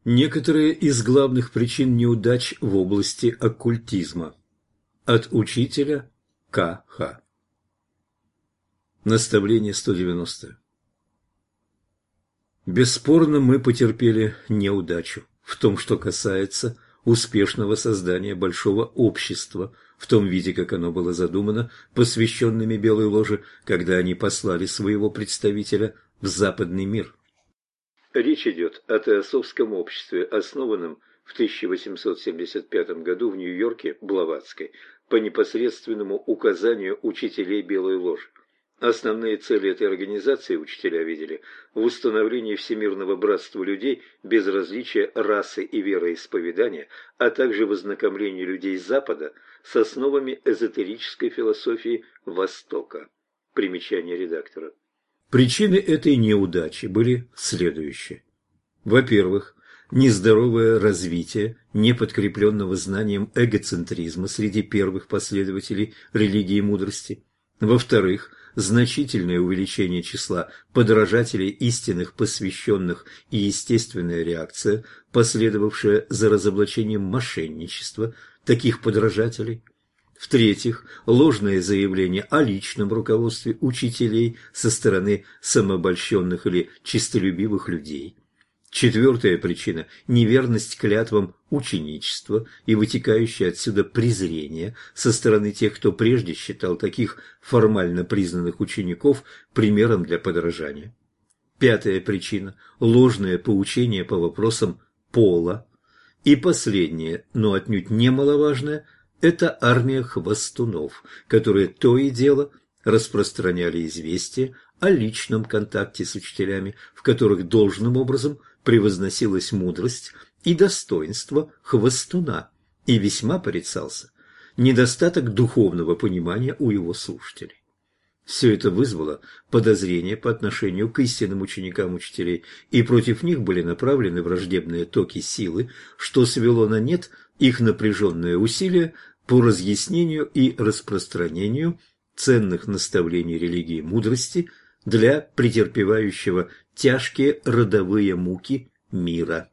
Некоторые из главных причин неудач в области оккультизма. От учителя К.Х. Наставление 190. Бесспорно, мы потерпели неудачу в том, что касается успешного создания большого общества, в том виде, как оно было задумано посвященными Белой Ложе, когда они послали своего представителя в западный мир. Речь идет о теософском обществе, основанном в 1875 году в Нью-Йорке, Блаватской, по непосредственному указанию учителей Белой Ложи. Основные цели этой организации учителя видели в установлении всемирного братства людей без различия расы и вероисповедания, а также в ознакомлении людей Запада с основами эзотерической философии Востока. Примечание редактора. Причины этой неудачи были следующие. Во-первых, нездоровое развитие неподкрепленного знанием эгоцентризма среди первых последователей религии мудрости. Во-вторых, значительное увеличение числа подражателей истинных посвященных и естественная реакция, последовавшая за разоблачением мошенничества таких подражателей. В-третьих, ложное заявление о личном руководстве учителей со стороны самообольщенных или честолюбивых людей. Четвертая причина – неверность клятвам ученичества и вытекающее отсюда презрение со стороны тех, кто прежде считал таких формально признанных учеников примером для подражания. Пятая причина – ложное поучение по вопросам пола. И последнее, но отнюдь немаловажное – это армия хвостунов, которые то и дело распространяли известия о личном контакте с учителями, в которых должным образом превозносилась мудрость и достоинство хвостуна, и весьма порицался недостаток духовного понимания у его слушателей. Все это вызвало подозрения по отношению к истинным ученикам учителей, и против них были направлены враждебные токи силы, что свело на нет их напряженные усилия по разъяснению и распространению ценных наставлений религии мудрости для претерпевающего тяжкие родовые муки мира.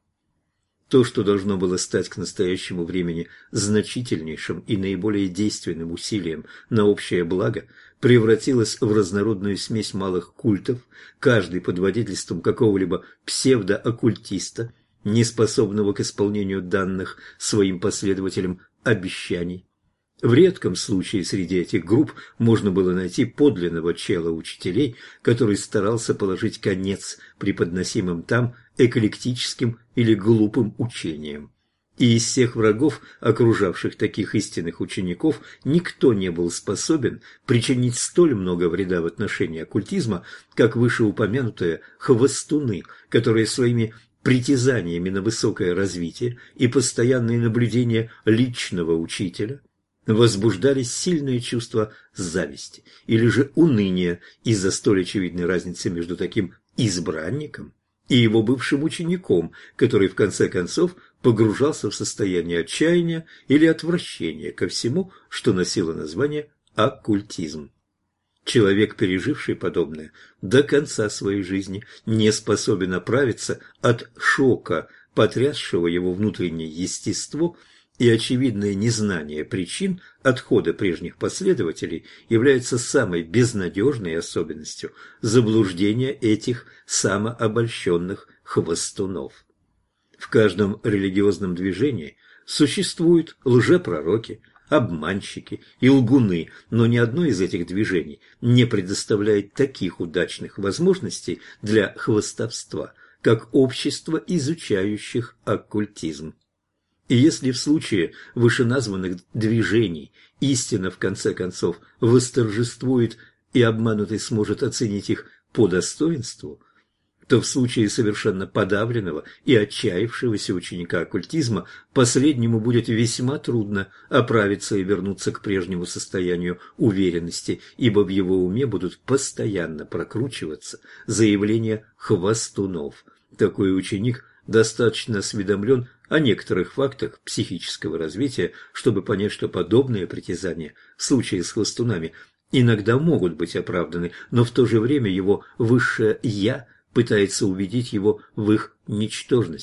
То, что должно было стать к настоящему времени значительнейшим и наиболее действенным усилием на общее благо, превратилось в разнородную смесь малых культов, каждый под водительством какого-либо псевдооккультиста, неспособного к исполнению данных своим последователям обещаний. В редком случае среди этих групп можно было найти подлинного чела учителей, который старался положить конец преподносимым там эклектическим или глупым учениям. И из всех врагов, окружавших таких истинных учеников, никто не был способен причинить столь много вреда в отношении оккультизма, как вышеупомянутые хвостуны, которые своими притязаниями на высокое развитие и постоянные наблюдения личного учителя возбуждали сильное чувство зависти или же уныния из-за столь очевидной разницы между таким избранником и его бывшим учеником, который в конце концов погружался в состояние отчаяния или отвращения ко всему, что носило название оккультизм. Человек, переживший подобное, до конца своей жизни не способен оправиться от шока, потрясшего его внутреннее естество, и очевидное незнание причин отхода прежних последователей является самой безнадежной особенностью заблуждения этих самообольщенных хвостунов. В каждом религиозном движении существуют лжепророки, обманщики и лгуны, но ни одно из этих движений не предоставляет таких удачных возможностей для хвастовства, как общество изучающих оккультизм. И если в случае вышеназванных движений истина в конце концов восторжествует и обманутый сможет оценить их по достоинству, то в случае совершенно подавленного и отчаявшегося ученика оккультизма последнему будет весьма трудно оправиться и вернуться к прежнему состоянию уверенности, ибо в его уме будут постоянно прокручиваться заявления хвастунов. Такой ученик достаточно осведомлен о некоторых фактах психического развития, чтобы понять, что подобные притязания в случае с хвастунами иногда могут быть оправданы, но в то же время его высшее «я» пытается убедить его в их ничтожности.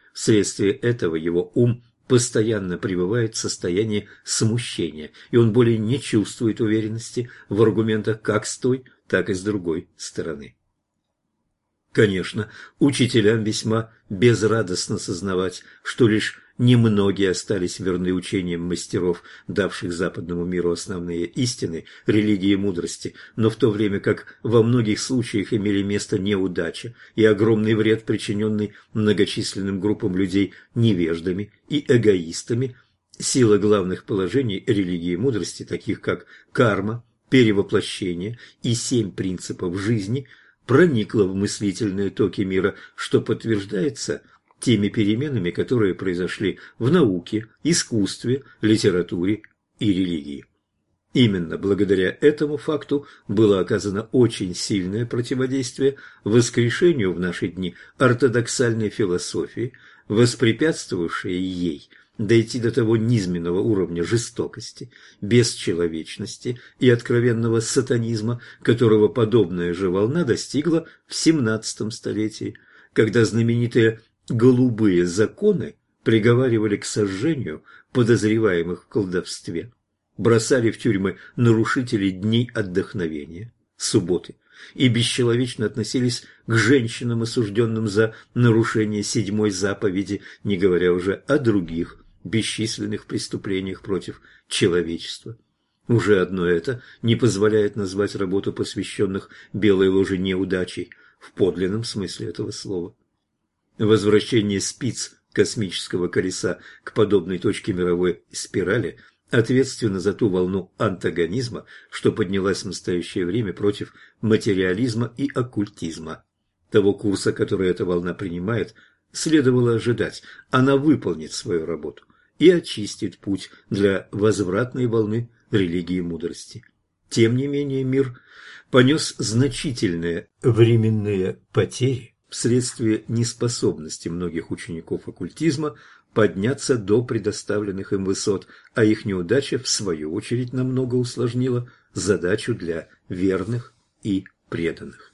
Вследствие этого его ум постоянно пребывает в состоянии смущения, и он более не чувствует уверенности в аргументах как с той, так и с другой стороны. Конечно, учителям весьма безрадостно сознавать, что лишь немногие остались верны учениям мастеров, давших западному миру основные истины религии и мудрости, но в то время как во многих случаях имели место неудача и огромный вред, причиненный многочисленным группам людей невеждами и эгоистами, сила главных положений религии и мудрости, таких как карма, перевоплощение и 7 принципов жизни, проникла в мыслительные токи мира, что подтверждается теми переменами, которые произошли в науке, искусстве, литературе и религии. Именно благодаря этому факту было оказано очень сильное противодействие воскрешению в наши дни ортодоксальной философии, воспрепятствовавшей ей дойти до того низменного уровня жестокости, бесчеловечности и откровенного сатанизма, которого подобная же волна достигла в XVII столетии, когда знаменитые «голубые законы» приговаривали к сожжению подозреваемых в колдовстве, бросали в тюрьмы нарушителей дней отдохновения, субботы, и бесчеловечно относились к женщинам, осужденным за нарушение 7-й заповеди, не говоря уже о других бесчисленных преступлениях против человечества. Уже одно это не позволяет назвать работу посвященных белой ложе неудачей в подлинном смысле этого слова. Возвращение спиц космического колеса к подобной точке мировой спирали ответственно за ту волну антагонизма, что поднялась в настоящее время против материализма и оккультизма. Того курса, который эта волна принимает, следовало ожидать. Она выполнит свою работу и очистит путь для возвратной волны религии и мудрости. Тем не менее, мир понес значительные временные потери вследствие неспособности многих учеников оккультизма подняться до предоставленных им высот, а их неудача, в свою очередь, намного усложнила задачу для верных и преданных.